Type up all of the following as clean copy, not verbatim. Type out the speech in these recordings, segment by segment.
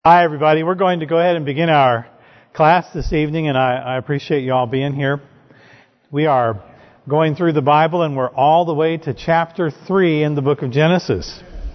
Hi, everybody. We're going to go ahead and begin our class this evening, and I appreciate you all being here. We are going through the Bible, and we're all the way to chapter 3 in the book of Genesis.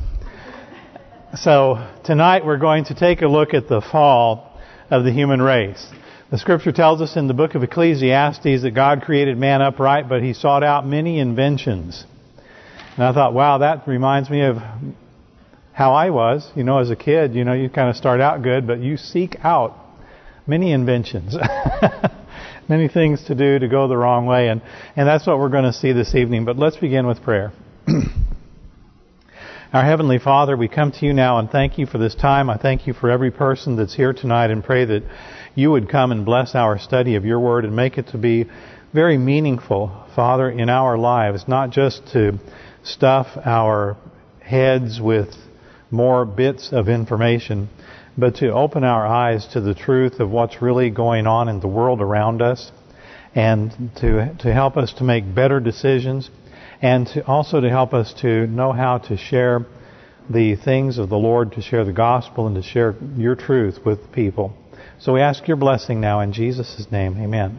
So tonight we're going to take a look at the fall of the human race. The Scripture tells us in the book of Ecclesiastes that God created man upright, but He sought out many inventions. And I thought, wow, that reminds me of how I was, as a kid. You kind of start out good, but you seek out many inventions, many things to do to go the wrong way, and that's what we're going to see this evening. But let's begin with prayer. Our Heavenly Father, we come to you now and thank you for this time. I thank you for every person that's here tonight and pray that you would come and bless our study of your word and make it to be very meaningful, Father, in our lives, not just to stuff our heads with more bits of information, but to open our eyes to the truth of what's really going on in the world around us, and to help us to make better decisions, and also to help us to know how to share the things of the Lord, to share the gospel, and to share your truth with people. So we ask your blessing now in Jesus' name. Amen.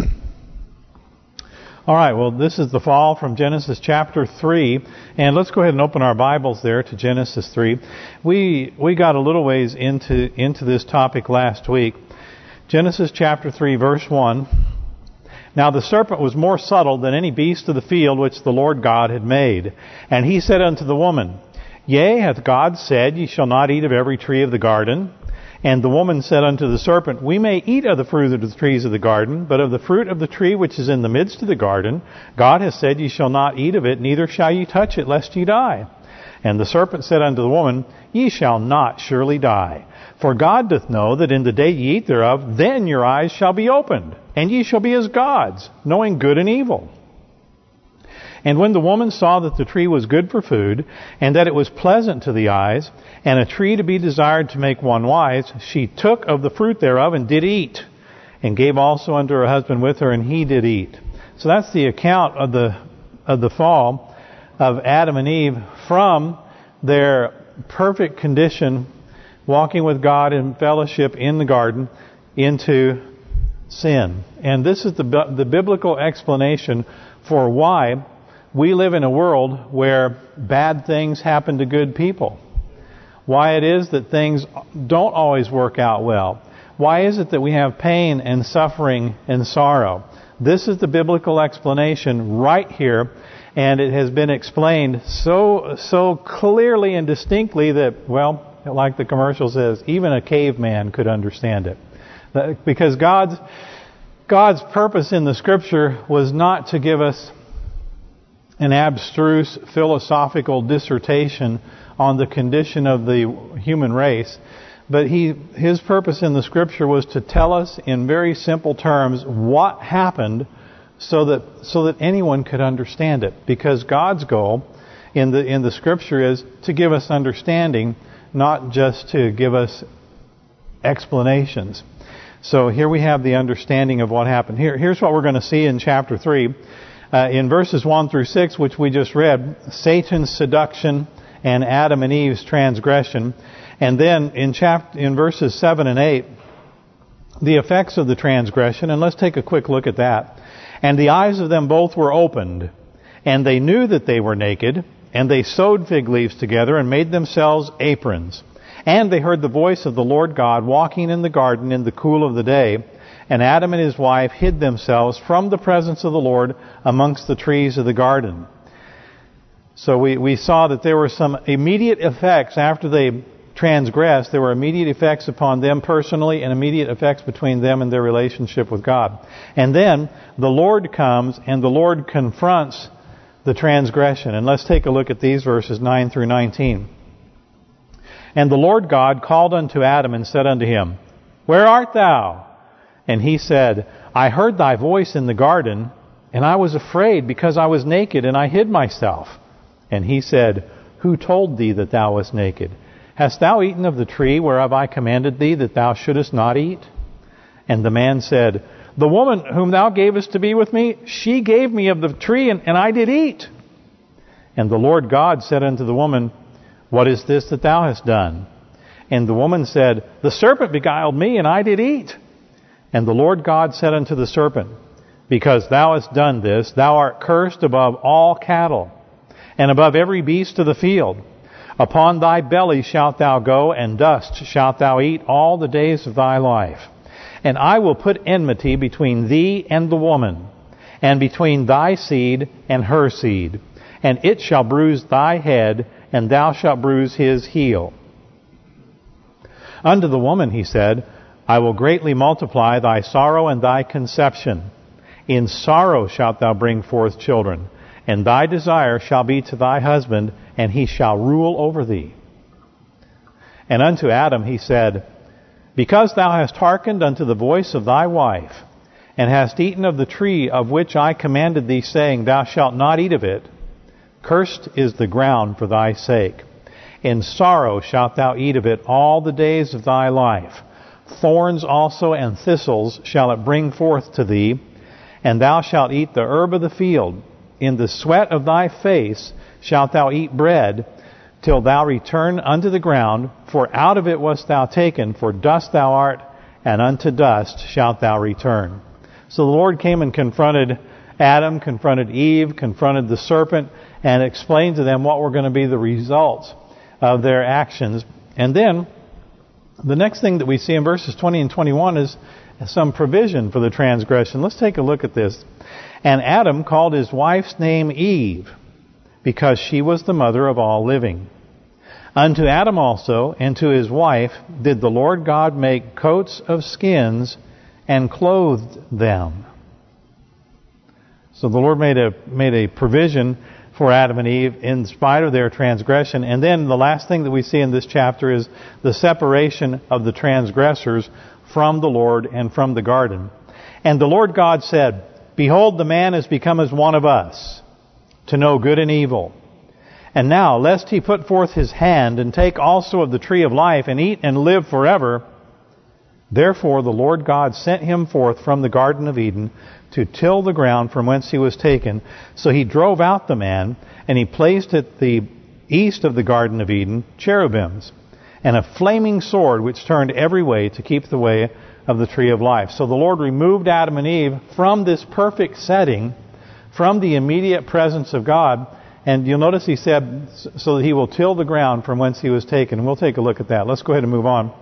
All right, well, this is the fall from Genesis chapter 3, and let's go ahead and open our Bibles there to Genesis 3. We got a little ways into this topic last week. Genesis chapter 3, verse 1. Now the serpent was more subtle than any beast of the field which the Lord God had made. And he said unto the woman, Yea, hath God said, Ye shall not eat of every tree of the garden? And the woman said unto the serpent, We may eat of the fruit of the trees of the garden, but of the fruit of the tree which is in the midst of the garden, God has said, Ye shall not eat of it, neither shall ye touch it, lest ye die. And the serpent said unto the woman, Ye shall not surely die. For God doth know that in the day ye eat thereof, then your eyes shall be opened, and ye shall be as gods, knowing good and evil. And when the woman saw that the tree was good for food, and that it was pleasant to the eyes, and a tree to be desired to make one wise, she took of the fruit thereof and did eat, and gave also unto her husband with her, and he did eat. So that's the account of the fall of Adam and Eve from their perfect condition, walking with God in fellowship in the garden, into sin. And this is the biblical explanation for why we live in a world where bad things happen to good people. Why it is that things don't always work out well. Why is it that we have pain and suffering and sorrow? This is the biblical explanation right here, and it has been explained so clearly and distinctly that, well, like the commercial says, even a caveman could understand it. Because God's purpose in the Scripture was not to give us an abstruse philosophical dissertation on the condition of the human race, but His purpose in the Scripture was to tell us in very simple terms what happened, so that anyone could understand it. Because God's goal in the Scripture is to give us understanding, not just to give us explanations. So here we have the understanding of what happened. Here's what we're going to see in chapter 3. In verses 1 through 6, which we just read, Satan's seduction and Adam and Eve's transgression. And then in verses 7 and 8, the effects of the transgression. And let's take a quick look at that. And the eyes of them both were opened, and they knew that they were naked, and they sewed fig leaves together and made themselves aprons. And they heard the voice of the Lord God walking in the garden in the cool of the day. And Adam and his wife hid themselves from the presence of the Lord amongst the trees of the garden. So we saw that there were some immediate effects after they transgressed. There were immediate effects upon them personally and immediate effects between them and their relationship with God. And then the Lord comes and the Lord confronts the transgression. And let's take a look at these verses 9 through 19. And the Lord God called unto Adam and said unto him, Where art thou? And he said, I heard thy voice in the garden, and I was afraid, because I was naked, and I hid myself. And he said, Who told thee that thou wast naked? Hast thou eaten of the tree whereof I commanded thee that thou shouldest not eat? And the man said, The woman whom thou gavest to be with me, she gave me of the tree, and I did eat. And the Lord God said unto the woman, What is this that thou hast done? And the woman said, The serpent beguiled me, and I did eat. And the Lord God said unto the serpent, Because thou hast done this, thou art cursed above all cattle, and above every beast of the field. Upon thy belly shalt thou go, and dust shalt thou eat all the days of thy life. And I will put enmity between thee and the woman, and between thy seed and her seed. And it shall bruise thy head, and thou shalt bruise his heel. Unto the woman he said, I will greatly multiply thy sorrow and thy conception. In sorrow shalt thou bring forth children, and thy desire shall be to thy husband, and he shall rule over thee. And unto Adam he said, Because thou hast hearkened unto the voice of thy wife, and hast eaten of the tree of which I commanded thee, saying, Thou shalt not eat of it, cursed is the ground for thy sake. In sorrow shalt thou eat of it all the days of thy life. Thorns also and thistles shall it bring forth to thee, and thou shalt eat the herb of the field. In the sweat of thy face shalt thou eat bread, till thou return unto the ground, for out of it wast thou taken, for dust thou art, and unto dust shalt thou return. So the Lord came and confronted Adam, confronted Eve, confronted the serpent, and explained to them what were going to be the results of their actions. And then, the next thing that we see in verses 20 and 21 is some provision for the transgression. Let's take a look at this. And Adam called his wife's name Eve, because she was the mother of all living. Unto Adam also and to his wife did the Lord God make coats of skins and clothed them. So the Lord made a provision for Adam and Eve in spite of their transgression. And then the last thing that we see in this chapter is the separation of the transgressors from the Lord and from the garden. And the Lord God said, Behold, the man is become as one of us, to know good and evil. And now, lest he put forth his hand, and take also of the tree of life, and eat and live forever. Therefore the Lord God sent him forth from the Garden of Eden, to till the ground from whence he was taken. So he drove out the man, and he placed at the east of the Garden of Eden cherubims, and a flaming sword which turned every way to keep the way of the tree of life. So the Lord removed Adam and Eve from this perfect setting, from the immediate presence of God. And you'll notice he said, so that he will till the ground from whence he was taken. And we'll take a look at that. Let's go ahead and move on.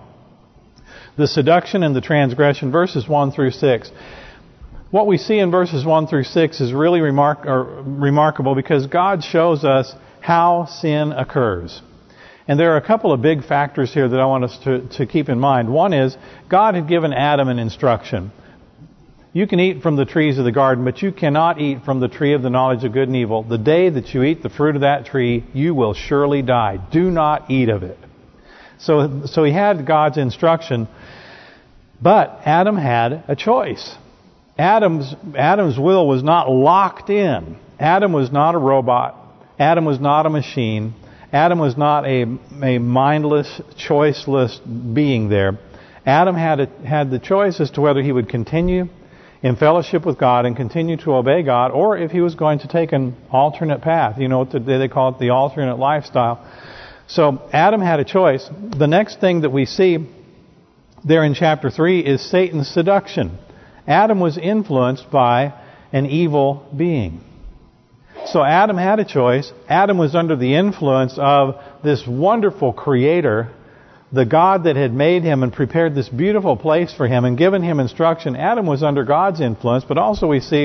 The seduction and the transgression, verses 1 through 6. What we see in verses 1 through 6 is really remarkable, because God shows us how sin occurs. And there are a couple of big factors here that I want us to keep in mind. One is, God had given Adam an instruction. You can eat from the trees of the garden, but you cannot eat from the tree of the knowledge of good and evil. The day that you eat the fruit of that tree, you will surely die. Do not eat of it. So he had God's instruction, but Adam had a choice. Adam's will was not locked in. Adam was not a robot. Adam was not a machine. Adam was not a mindless, choiceless being there. Adam had the choice as to whether he would continue in fellowship with God and continue to obey God, or if he was going to take an alternate path. You know, today they call it the alternate lifestyle. So Adam had a choice. The next thing that we see there in chapter 3 is Satan's seduction. Adam was influenced by an evil being. So Adam had a choice. Adam was under the influence of this wonderful Creator, the God that had made him and prepared this beautiful place for him and given him instruction. Adam was under God's influence, but also we see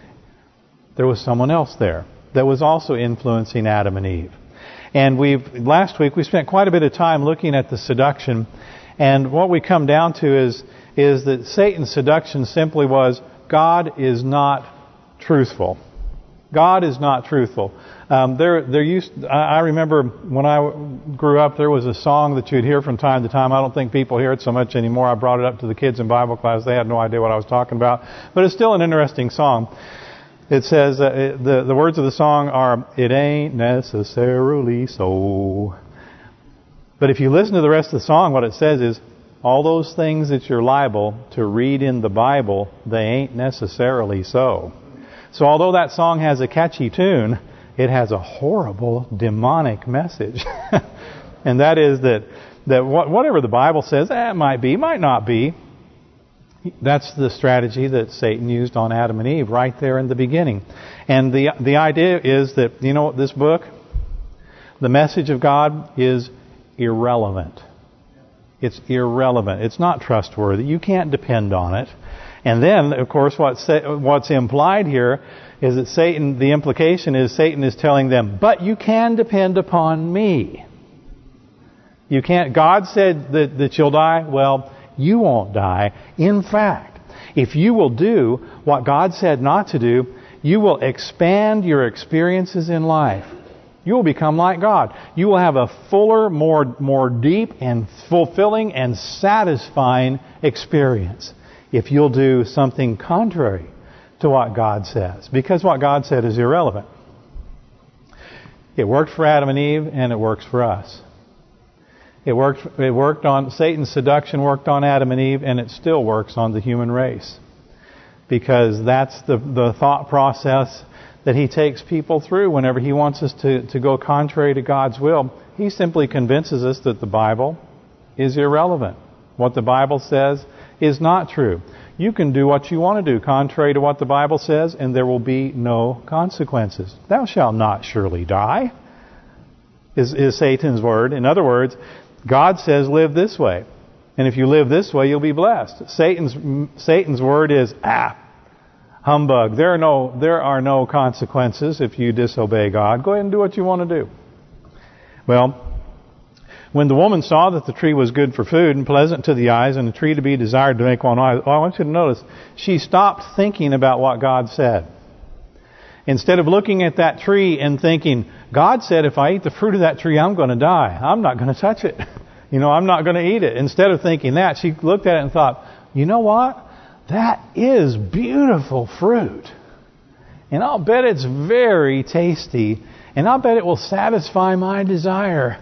there was someone else there that was also influencing Adam and Eve. And last week we spent quite a bit of time looking at the seduction, and what we come down to is that Satan's seduction simply was, God is not truthful. God is not truthful. I remember when I grew up, there was a song that you'd hear from time to time. I don't think people hear it so much anymore. I brought it up to the kids in Bible class. They had no idea what I was talking about. But it's still an interesting song. It says, the words of the song are, it ain't necessarily so. But if you listen to the rest of the song, what it says is, all those things that you're liable to read in the Bible, they ain't necessarily so. So although that song has a catchy tune, it has a horrible demonic message. And that is that that whatever the Bible says, it might be, might not be. That's the strategy that Satan used on Adam and Eve right there in the beginning. And the idea is that, this book, the message of God is irrelevant. It's irrelevant. It's not trustworthy. You can't depend on it. And then, of course, what's implied here is that the implication is Satan is telling them, but you can depend upon me. You can't. God said that you'll die. Well, you won't die. In fact, if you will do what God said not to do, you will expand your experiences in life. You will become like God. You will have a fuller, more deep and fulfilling and satisfying experience if you'll do something contrary to what God says. Because what God said is irrelevant. It worked for Adam and Eve, and it works for us. It worked on Satan's seduction, worked on Adam and Eve, and it still works on the human race. Because that's the thought process that he takes people through whenever he wants us to go contrary to God's will. He simply convinces us that the Bible is irrelevant. What the Bible says is not true. You can do what you want to do contrary to what the Bible says, and there will be no consequences. Thou shalt not surely die, is Satan's word. In other words, God says live this way. And if you live this way, you'll be blessed. Satan's word is, humbug. There are no consequences if you disobey God. Go ahead and do what you want to do. Well, when the woman saw that the tree was good for food and pleasant to the eyes and a tree to be desired to make one wise, I want you to notice, she stopped thinking about what God said. Instead of looking at that tree and thinking, God said if I eat the fruit of that tree, I'm going to die. I'm not going to touch it. I'm not going to eat it. Instead of thinking that, she looked at it and thought, you know what? That is beautiful fruit. And I'll bet it's very tasty. And I'll bet it will satisfy my desire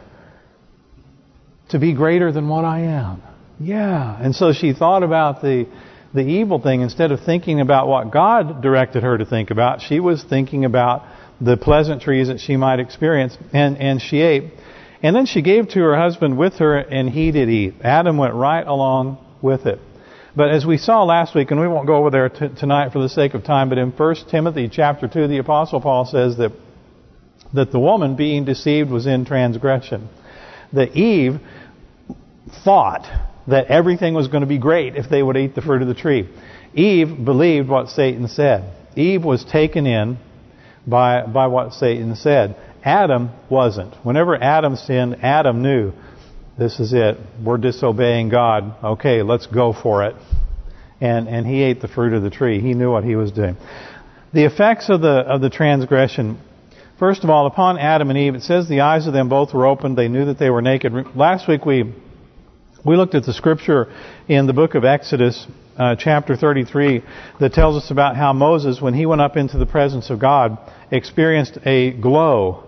to be greater than what I am. Yeah. And so she thought about the evil thing. Instead of thinking about what God directed her to think about, she was thinking about the pleasantries that she might experience. And she ate. And then she gave to her husband with her, and he did eat. Adam went right along with it. But as we saw last week, and we won't go over there tonight for the sake of time, but in 1 Timothy chapter 2, the Apostle Paul says that the woman being deceived was in transgression. That Eve thought that everything was going to be great if they would eat the fruit of the tree. Eve believed what Satan said. Eve was taken in by what Satan said. Adam wasn't. Whenever Adam sinned, Adam knew, this is it. We're disobeying God. Okay, let's go for it. And he ate the fruit of the tree. He knew what he was doing. The effects of the transgression. First of all, upon Adam and Eve, it says the eyes of them both were opened. They knew that they were naked. Last week we looked at the scripture in the book of Exodus, chapter 33, that tells us about how Moses, when he went up into the presence of God, experienced a glow.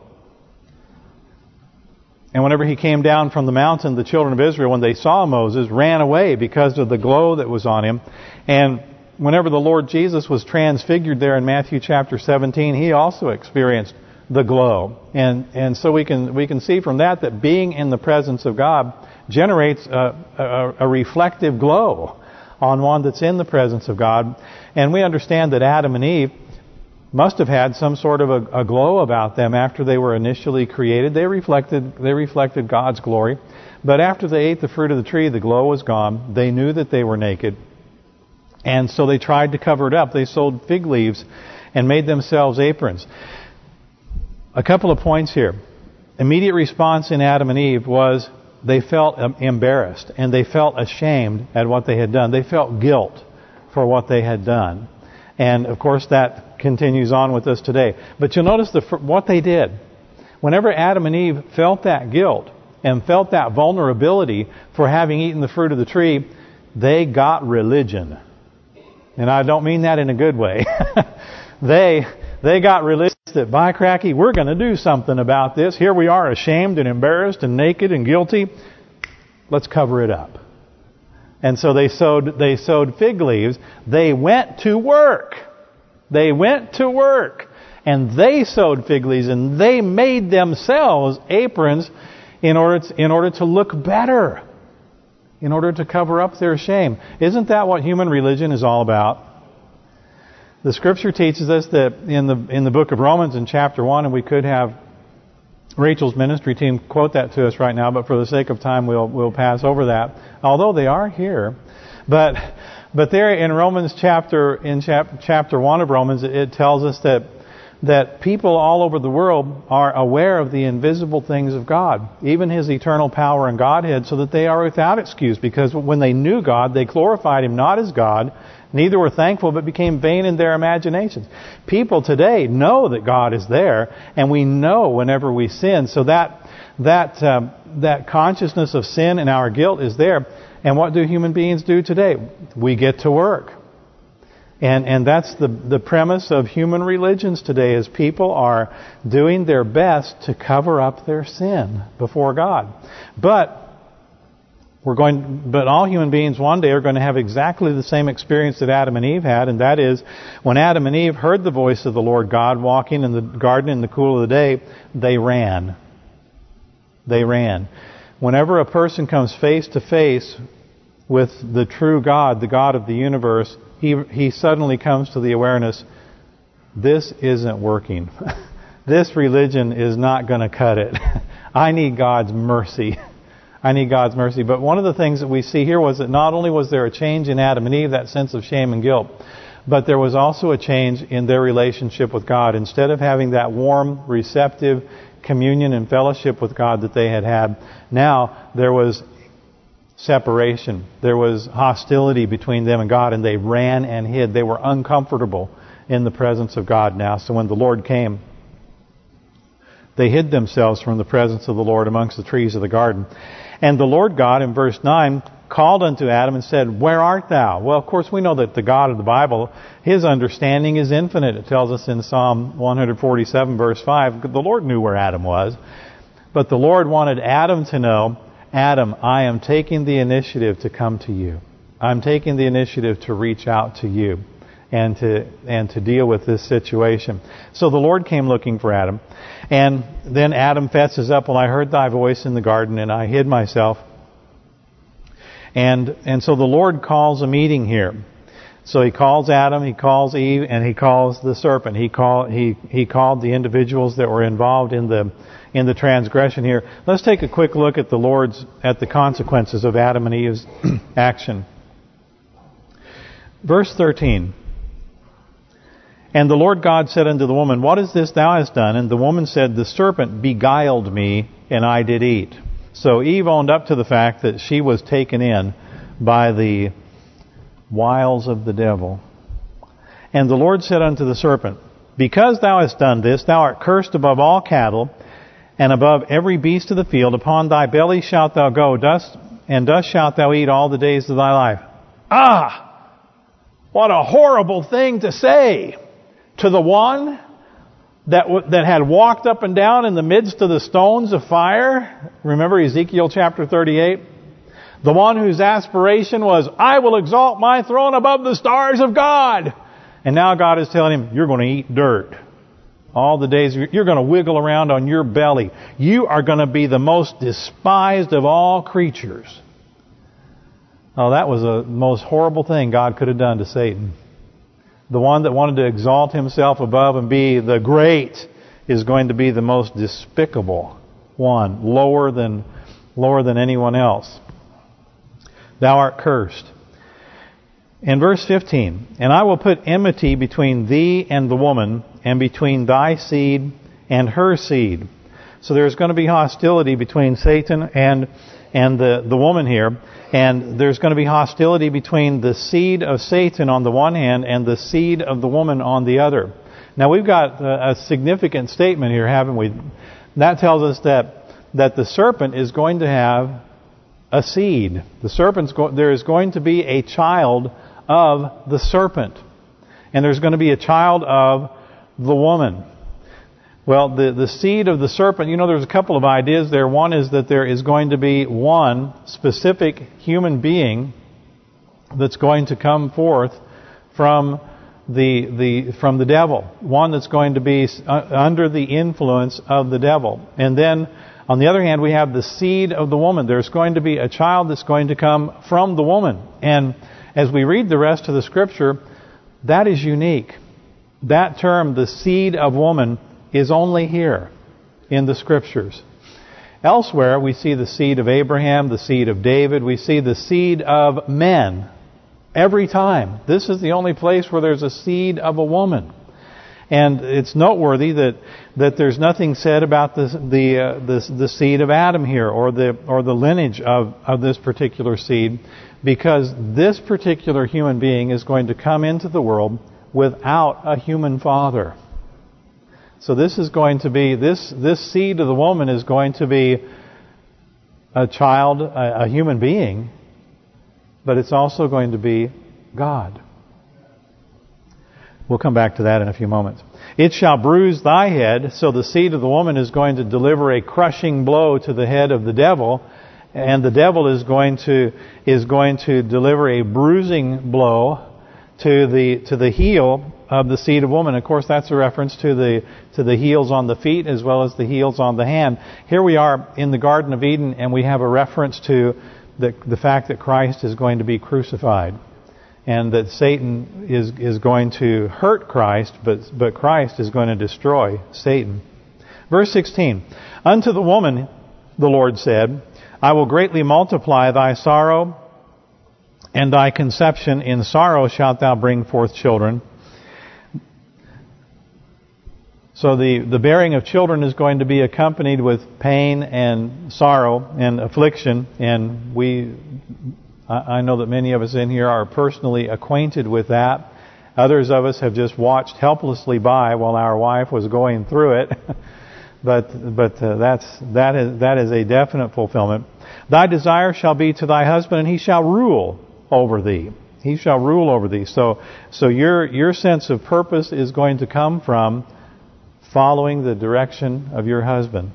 And whenever he came down from the mountain, the children of Israel, when they saw Moses, ran away because of the glow that was on him. And whenever the Lord Jesus was transfigured there in Matthew chapter 17, he also experienced the glow. And so we can see from that being in the presence of God generates a reflective glow on one that's in the presence of God. And we understand that Adam and Eve must have had some sort of a glow about them after they were initially created. They reflected God's glory. But after they ate the fruit of the tree, the glow was gone. They knew that they were naked. And so they tried to cover it up. They sewed fig leaves and made themselves aprons. A couple of points here. Immediate response in Adam and Eve was they felt embarrassed and they felt ashamed at what they had done. They felt guilt for what they had done. And, of course, that continues on with us today. But you'll notice what they did. Whenever Adam and Eve felt that guilt and felt that vulnerability for having eaten the fruit of the tree, they got religion. And I don't mean that in a good way. They got religion that, by cracky, we're going to do something about this. Here we are, ashamed and embarrassed and naked and guilty. Let's cover it up. And so they sewed fig leaves. They went to work. They went to work. And they sewed fig leaves and they made themselves aprons in order to look better, in order to cover up their shame. Isn't that what human religion is all about? The Scripture teaches us that in the book of Romans in chapter 1, and we could have Rachel's ministry team quote that to us right now, but for the sake of time we'll pass over that. Although they are here, but there in Romans chapter 1 of Romans, it tells us that people all over the world are aware of the invisible things of God, even His eternal power and Godhead, so that they are without excuse, because when they knew God, they glorified Him not as God, neither were thankful, but became vain in their imaginations. People today know that God is there, and we know whenever we sin. So that consciousness of sin and our guilt is there. And what do human beings do today? We get to work. And that's the premise of human religions today, is people are doing their best to cover up their sin before God. But all human beings one day are going to have exactly the same experience that Adam and Eve had, and that is when Adam and Eve heard the voice of the Lord God walking in the garden in the cool of the day, they ran. They ran. Whenever a person comes face to face with the true God, the God of the universe, he suddenly comes to the awareness, this isn't working. This religion is not going to cut it. I need God's mercy. I need God's mercy. But one of the things that we see here was that not only was there a change in Adam and Eve, that sense of shame and guilt, but there was also a change in their relationship with God. Instead of having that warm, receptive communion and fellowship with God that they had, now there was separation. There was hostility between them and God, and they ran and hid. They were uncomfortable in the presence of God now. So when the Lord came, they hid themselves from the presence of the Lord amongst the trees of the garden. And the Lord God, in verse 9, called unto Adam and said, Where art thou? Well, of course, we know that the God of the Bible, His understanding is infinite. It tells us in Psalm 147, verse 5, the Lord knew where Adam was. But the Lord wanted Adam to know, Adam, I am taking the initiative to come to you. I'm taking the initiative to reach out to you and to deal with this situation. So the Lord came looking for Adam. And then Adam fesses up, well, I heard thy voice in the garden and I hid myself. And so the Lord calls a meeting here. So He calls Adam, He calls Eve, and He calls the serpent. He called the individuals that were involved in the transgression here. Let's take a quick look at the consequences of Adam and Eve's action. Verse 13. And the Lord God said unto the woman, What is this thou hast done? And the woman said, The serpent beguiled me, and I did eat. So Eve owned up to the fact that she was taken in by the wiles of the devil. And the Lord said unto the serpent, Because thou hast done this, thou art cursed above all cattle, and above every beast of the field. Upon thy belly shalt thou go, dust shalt thou eat all the days of thy life. Ah! What a horrible thing to say to the one that had walked up and down in the midst of the stones of fire. Remember Ezekiel chapter 38? The one whose aspiration was, I will exalt my throne above the stars of God. And now God is telling him, you're going to eat dirt. All the days, you're going to wiggle around on your belly. You are going to be the most despised of all creatures. Oh, that was the most horrible thing God could have done to Satan. The one that wanted to exalt himself above and be the great is going to be the most despicable one, lower than anyone else. Thou art cursed. In verse 15, And I will put enmity between thee and the woman, and between thy seed and her seed. So there's going to be hostility between Satan and the woman here. And there's going to be hostility between the seed of Satan on the one hand and the seed of the woman on the other. Now we've got a significant statement here, haven't we? That tells us that the serpent is going to have a seed. There is going to be a child of the serpent. And there's going to be a child of the woman. Well, the seed of the serpent, there's a couple of ideas there. One is that there is going to be one specific human being that's going to come forth from the devil. One that's going to be under the influence of the devil. And then On the other hand, we have the seed of the woman. There's going to be a child that's going to come from the woman. And as we read the rest of the Scripture, that is unique. That term, the seed of woman, is only here in the Scriptures. Elsewhere, we see the seed of Abraham, the seed of David. We see the seed of men every time. This is the only place where there's a seed of a woman. And it's noteworthy that there's nothing said about the seed of Adam here, or the lineage of this particular seed, because this particular human being is going to come into the world without a human father. So this is going to be this seed of the woman is going to be a child, a human being, but it's also going to be God. We'll come back to that in a few moments. It shall bruise thy head, so the seed of the woman is going to deliver a crushing blow to the head of the devil, and the devil is going to deliver a bruising blow to the heel of the seed of woman. Of course, that's a reference to the heels on the feet as well as the heels on the hand. Here we are in the Garden of Eden, and we have a reference to the fact that Christ is going to be crucified, and that Satan is going to hurt Christ, but Christ is going to destroy Satan. Verse 16, unto the woman the Lord said, I will greatly multiply thy sorrow and thy conception. In sorrow shalt thou bring forth children. So the bearing of children is going to be accompanied with pain and sorrow and affliction. And I know that many of us in here are personally acquainted with that. Others of us have just watched helplessly by while our wife was going through it. But that is a definite fulfillment. Thy desire shall be to thy husband, and he shall rule over thee. He shall rule over thee. So your sense of purpose is going to come from following the direction of your husband.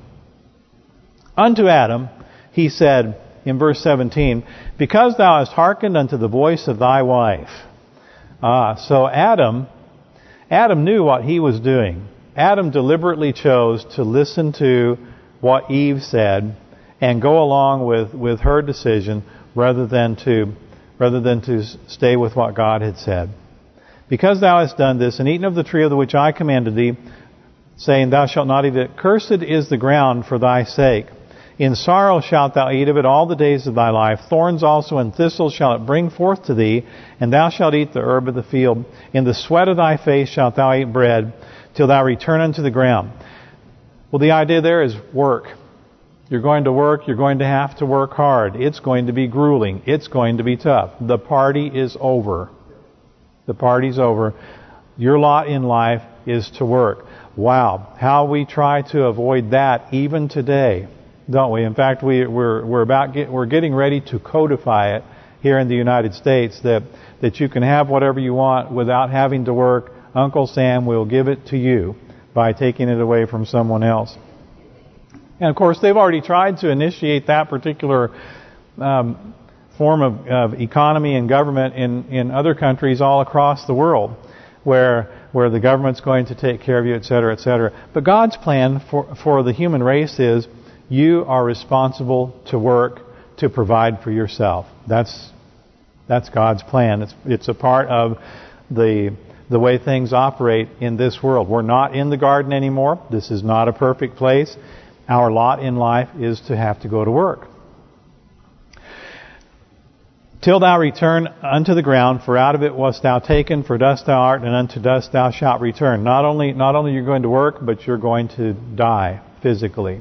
Unto Adam he said in verse 17, because thou hast hearkened unto the voice of thy wife. So Adam knew what he was doing. Adam deliberately chose to listen to what Eve said and go along with her decision rather than to stay with what God had said. Because thou hast done this, and eaten of the tree of the which I commanded thee, saying, thou shalt not eat it, cursed is the ground for thy sake. In sorrow shalt thou eat of it all the days of thy life. Thorns also and thistles shall it bring forth to thee, and thou shalt eat the herb of the field. In the sweat of thy face shalt thou eat bread, till thou return unto the ground. Well, the idea there is work. You're going to work. You're going to have to work hard. It's going to be grueling. It's going to be tough. The party is over. The party's over. Your lot in life is to work. Wow, how we try to avoid that even today, don't we? In fact, we're getting ready to codify it here in the United States that you can have whatever you want without having to work. Uncle Sam will give it to you by taking it away from someone else. And of course, they've already tried to initiate that particular form of economy and government in other countries all across the world, where the government's going to take care of you, etc., etc. But God's plan for the human race is you are responsible to work to provide for yourself. That's God's plan. It's a part of the way things operate in this world. We're not in the garden anymore. This is not a perfect place. Our lot in life is to have to go to work. Till thou return unto the ground, for out of it wast thou taken, for dust thou art, and unto dust thou shalt return. Not only you're going to work, but you're going to die physically.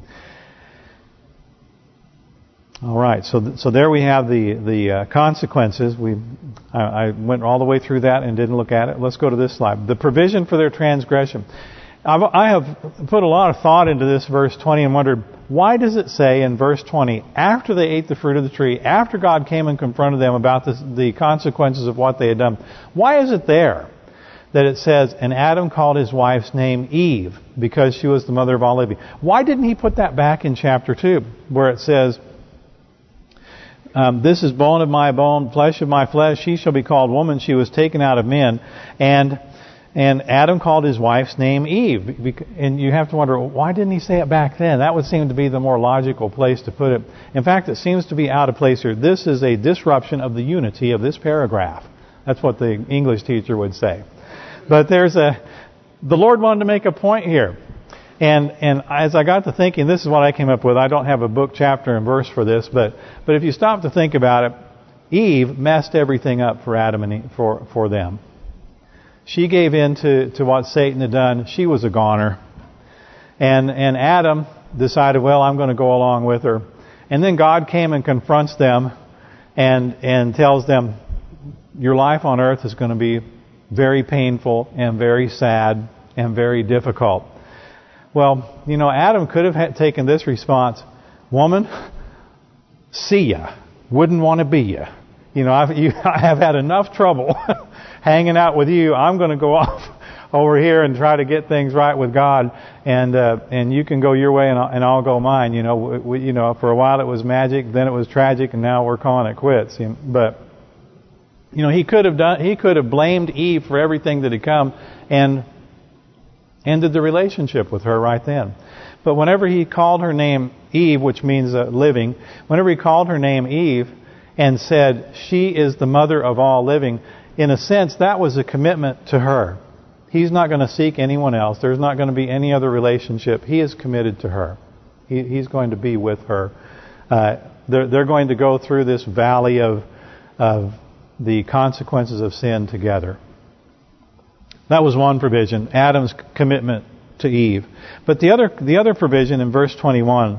All right, so there we have the consequences. I went all the way through that and didn't look at it. Let's go to this slide. The provision for their transgression. I have put a lot of thought into this verse 20 and wondered, why does it say in verse 20, after they ate the fruit of the tree, after God came and confronted them about the consequences of what they had done, why is it there that it says, and Adam called his wife's name Eve, because she was the mother of all living? Why didn't he put that back in chapter 2, where it says, this is bone of my bone, flesh of my flesh, she shall be called woman, she was taken out of men. And And Adam called his wife's name Eve. And you have to wonder, why didn't he say it back then? That would seem to be the more logical place to put it. In fact, it seems to be out of place here. This is a disruption of the unity of this paragraph. That's what the English teacher would say. But the Lord wanted to make a point here. And as I got to thinking, this is what I came up with. I don't have a book, chapter, and verse for this, but if you stop to think about it, Eve messed everything up for Adam and Eve, for them. She gave in to what Satan had done. She was a goner. And Adam decided, well, I'm going to go along with her. And then God came and confronts them and tells them, your life on earth is going to be very painful and very sad and very difficult. Well, Adam could have taken this response, woman, see ya, wouldn't want to be ya. I have had enough trouble hanging out with you. I'm going to go off over here and try to get things right with God, and you can go your way and I'll go mine. For a while it was magic, then it was tragic, and now we're calling it quits. But he could have blamed Eve for everything that had come and ended the relationship with her right then. But whenever he called her name Eve, which means living, whenever he called her name Eve and said, she is the mother of all living, in a sense, that was a commitment to her. He's not going to seek anyone else. There's not going to be any other relationship. He is committed to her. He's going to be with her. They're going to go through this valley of the consequences of sin together. That was one provision, Adam's commitment to Eve. But the other provision in verse 21,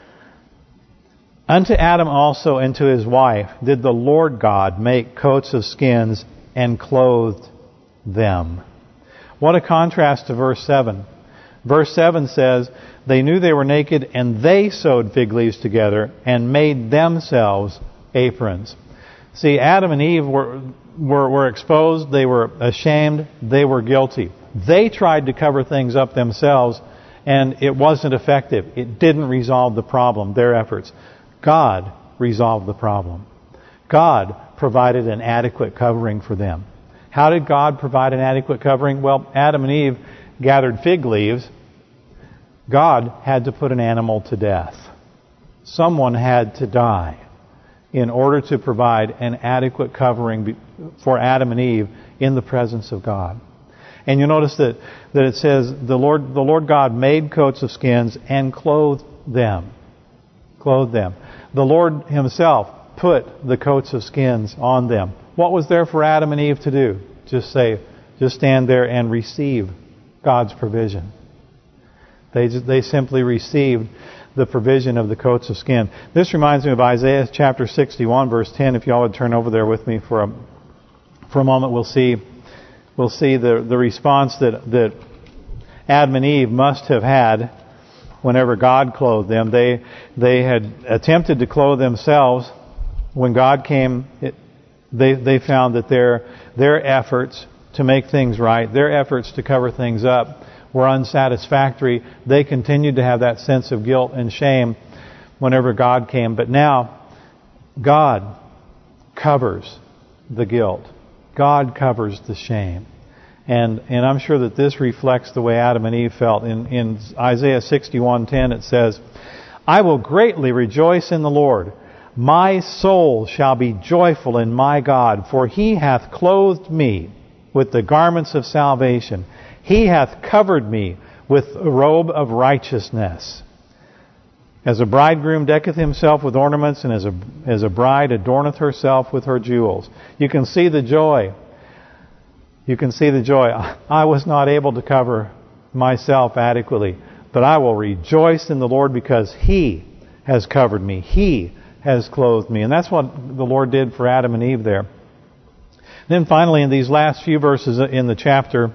unto Adam also and to his wife did the Lord God make coats of skins and clothed them. What a contrast to verse 7. Verse 7 says, they knew they were naked and they sewed fig leaves together and made themselves aprons. See, Adam and Eve were exposed, they were ashamed, they were guilty. They tried to cover things up themselves, and it wasn't effective. It didn't resolve the problem, their efforts. God resolved the problem. God provided an adequate covering for them. How did God provide an adequate covering? Well, Adam and Eve gathered fig leaves. God had to put an animal to death. Someone had to die in order to provide an adequate covering for Adam and Eve in the presence of God. And you notice that it says, the Lord God made coats of skins and clothed them. Clothed them. The Lord Himself put the coats of skins on them. What was there for Adam and Eve to do? Just stand there and receive God's provision. They simply received the provision of the coats of skin. This reminds me of Isaiah chapter 61, verse 10. If you all would turn over there with me for a moment, we'll see the response that Adam and Eve must have had whenever God clothed them. They had attempted to clothe themselves. When God came, they found that their efforts to make things right, their efforts to cover things up, were unsatisfactory. They continued to have that sense of guilt and shame whenever God came. But now, God covers the guilt. God covers the shame. And I'm sure that this reflects the way Adam and Eve felt. In Isaiah 61:10 it says, I will greatly rejoice in the Lord. My soul shall be joyful in my God, for He hath clothed me with the garments of salvation. He hath covered me with a robe of righteousness. As a bridegroom decketh himself with ornaments, and as a bride adorneth herself with her jewels. You can see the joy. You can see the joy. I was not able to cover myself adequately, but I will rejoice in the Lord because He has covered me. He has clothed me. And that's what the Lord did for Adam and Eve there. Then finally, in these last few verses in the chapter,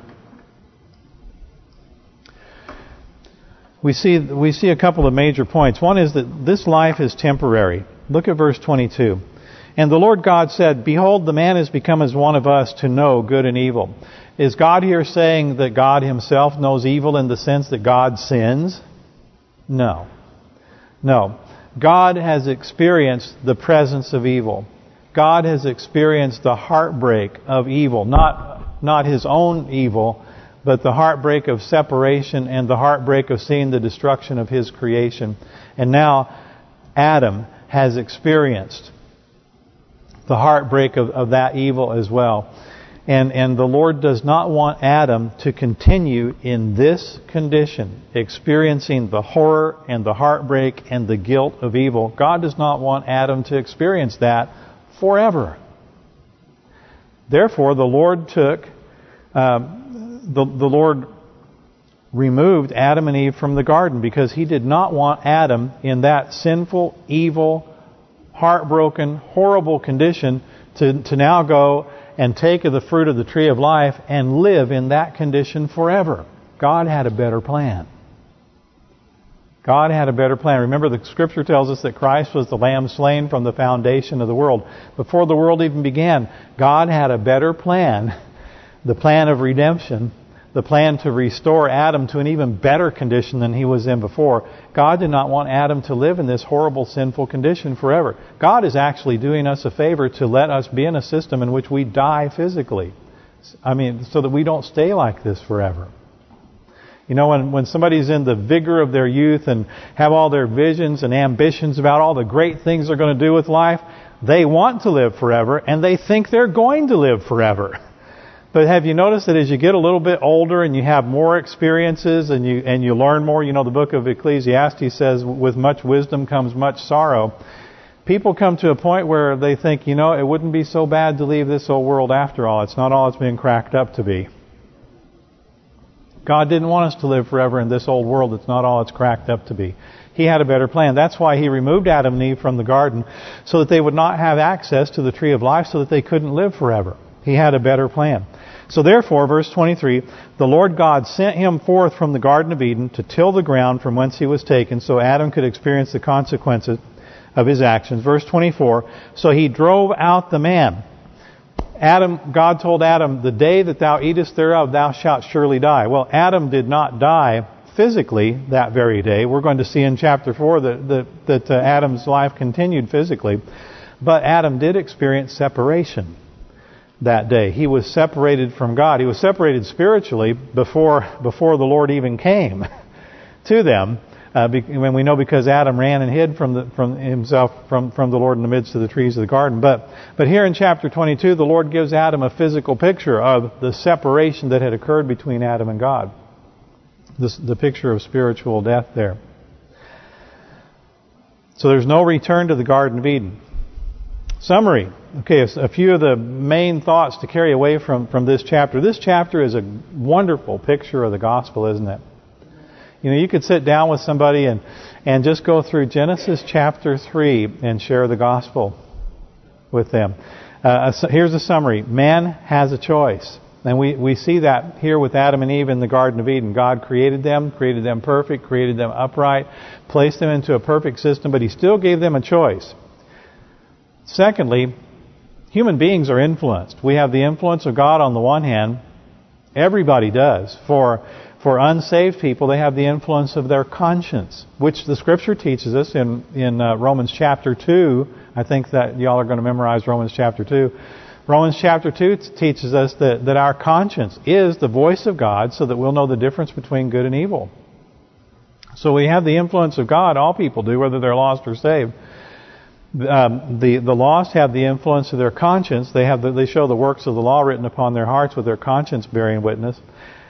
we see a couple of major points. One is that this life is temporary. Look at verse 22. And the Lord God said, Behold, the man is become as one of us to know good and evil. Is God here saying that God Himself knows evil in the sense that God sins? No. No. God has experienced the presence of evil. God has experienced the heartbreak of evil. Not His own evil, but the heartbreak of separation and the heartbreak of seeing the destruction of his creation. And now Adam has experienced the heartbreak of that evil as well. And the Lord does not want Adam to continue in this condition, experiencing the horror and the heartbreak and the guilt of evil. God does not want Adam to experience that forever. Therefore, the Lord the Lord removed Adam and Eve from the garden, because He did not want Adam in that sinful, evil, heartbroken, horrible condition to now go and take of the fruit of the tree of life and live in that condition forever. God had a better plan. God had a better plan. Remember, the Scripture tells us that Christ was the Lamb slain from the foundation of the world. Before the world even began, God had a better plan. The plan of redemption. The plan to restore Adam to an even better condition than he was in before. God did not want Adam to live in this horrible, sinful condition forever. God is actually doing us a favor to let us be in a system in which we die physically. I mean, so that we don't stay like this forever. You know, when somebody's in the vigor of their youth and have all their visions and ambitions about all the great things they're going to do with life, they want to live forever and they think they're going to live forever. But have you noticed that as you get a little bit older and you have more experiences and you learn more, you know, the book of Ecclesiastes says, with much wisdom comes much sorrow. People come to a point where they think, you know, it wouldn't be so bad to leave this old world after all. It's not all it's been cracked up to be. God didn't want us to live forever in this old world. It's not all it's cracked up to be. He had a better plan. That's why He removed Adam and Eve from the garden, so that they would not have access to the tree of life, so that they couldn't live forever. He had a better plan. So therefore, verse 23, the Lord God sent him forth from the Garden of Eden to till the ground from whence he was taken, so Adam could experience the consequences of his actions. Verse 24, so He drove out the man. God told Adam, the day that thou eatest thereof, thou shalt surely die. Well, Adam did not die physically that very day. We're going to see in chapter 4 that Adam's life continued physically. But Adam did experience separation that day. He was separated from God. He was separated spiritually before the Lord even came to them. When we know, because Adam ran and hid from the Lord in the midst of the trees of the garden. But here in chapter 22, the Lord gives Adam a physical picture of the separation that had occurred between Adam and God. The picture of spiritual death there. So there's no return to the Garden of Eden. Summary. Okay, a few of the main thoughts to carry away from this chapter. This chapter is a wonderful picture of the gospel, isn't it? You know, you could sit down with somebody and just go through Genesis chapter 3 and share the gospel with them. Here's a summary. Man has a choice. And we see that here with Adam and Eve in the Garden of Eden. God created them perfect, created them upright, placed them into a perfect system, but He still gave them a choice. Secondly, human beings are influenced. We have the influence of God on the one hand. Everybody does. For unsaved people, they have the influence of their conscience, which the Scripture teaches us in Romans chapter 2. I think that y'all are going to memorize Romans chapter 2. Romans chapter 2 teaches us that our conscience is the voice of God, so that we'll know the difference between good and evil. So we have the influence of God. All people do, whether they're lost or saved. The lost have the influence of their conscience. They show the works of the law written upon their hearts, with their conscience bearing witness.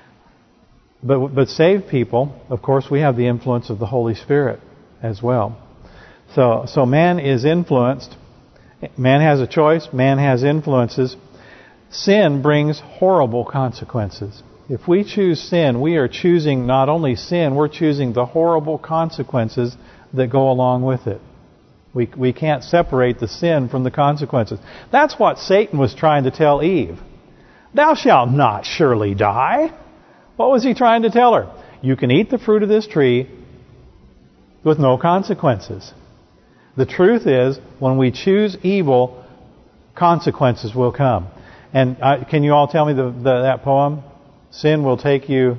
But saved people, of course, we have the influence of the Holy Spirit as well. So man is influenced. Man has a choice. Man has influences. Sin brings horrible consequences. If we choose sin, we are choosing not only sin, we're choosing the horrible consequences that go along with it. We can't separate the sin from the consequences. That's what Satan was trying to tell Eve. Thou shalt not surely die. What was he trying to tell her? You can eat the fruit of this tree with no consequences. The truth is, when we choose evil, consequences will come. And can you all tell me that poem? Sin will take you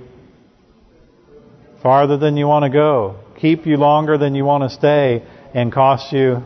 farther than you want to go, keep you longer than you want to stay, and cost you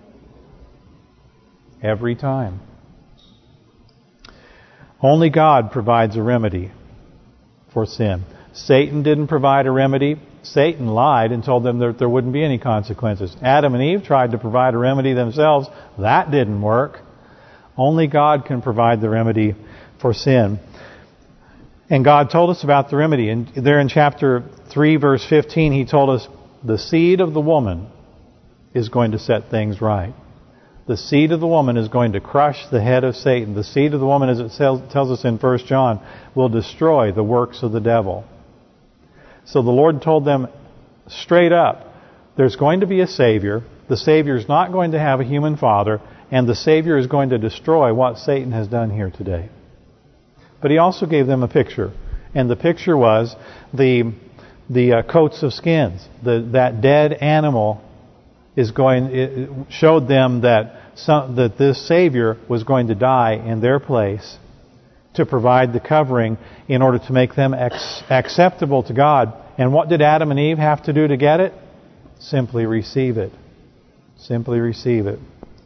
every time. Only God provides a remedy for sin. Satan didn't provide a remedy. Satan lied and told them that there wouldn't be any consequences. Adam and Eve tried to provide a remedy themselves. That didn't work. Only God can provide the remedy for sin. And God told us about the remedy. And there in chapter 3, verse 15, He told us, the seed of the woman is going to set things right. The seed of the woman is going to crush the head of Satan. The seed of the woman, as it tells us in 1 John, will destroy the works of the devil. So the Lord told them straight up, there's going to be a Savior. The Savior is not going to have a human father. And the Savior is going to destroy what Satan has done here today. But He also gave them a picture. And the picture was the coats of skins. That dead animal it showed them that this Savior was going to die in their place to provide the covering in order to make them acceptable to God. And what did Adam and Eve have to do to get it? Simply receive it. Simply receive it.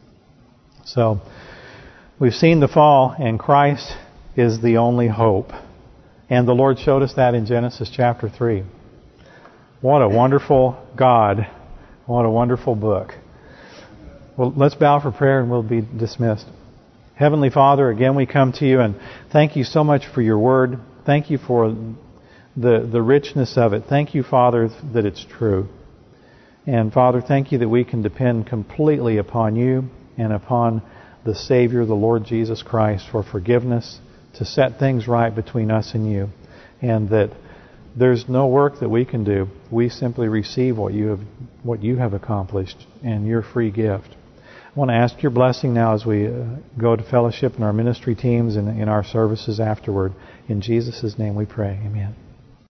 So, we've seen the fall, and Christ is the only hope. And the Lord showed us that in Genesis chapter 3. What a wonderful God. What a wonderful book. Well, let's bow for prayer and we'll be dismissed. Heavenly Father, again we come to You and thank You so much for Your Word. Thank You for the richness of it. Thank You, Father, that it's true. And Father, thank You that we can depend completely upon You and upon the Savior, the Lord Jesus Christ, for forgiveness, to set things right between us and You. And that there's no work that we can do. We simply receive what you have accomplished and Your free gift. I want to ask Your blessing now as we go to fellowship in our ministry teams and in our services afterward. In Jesus' name we pray. Amen.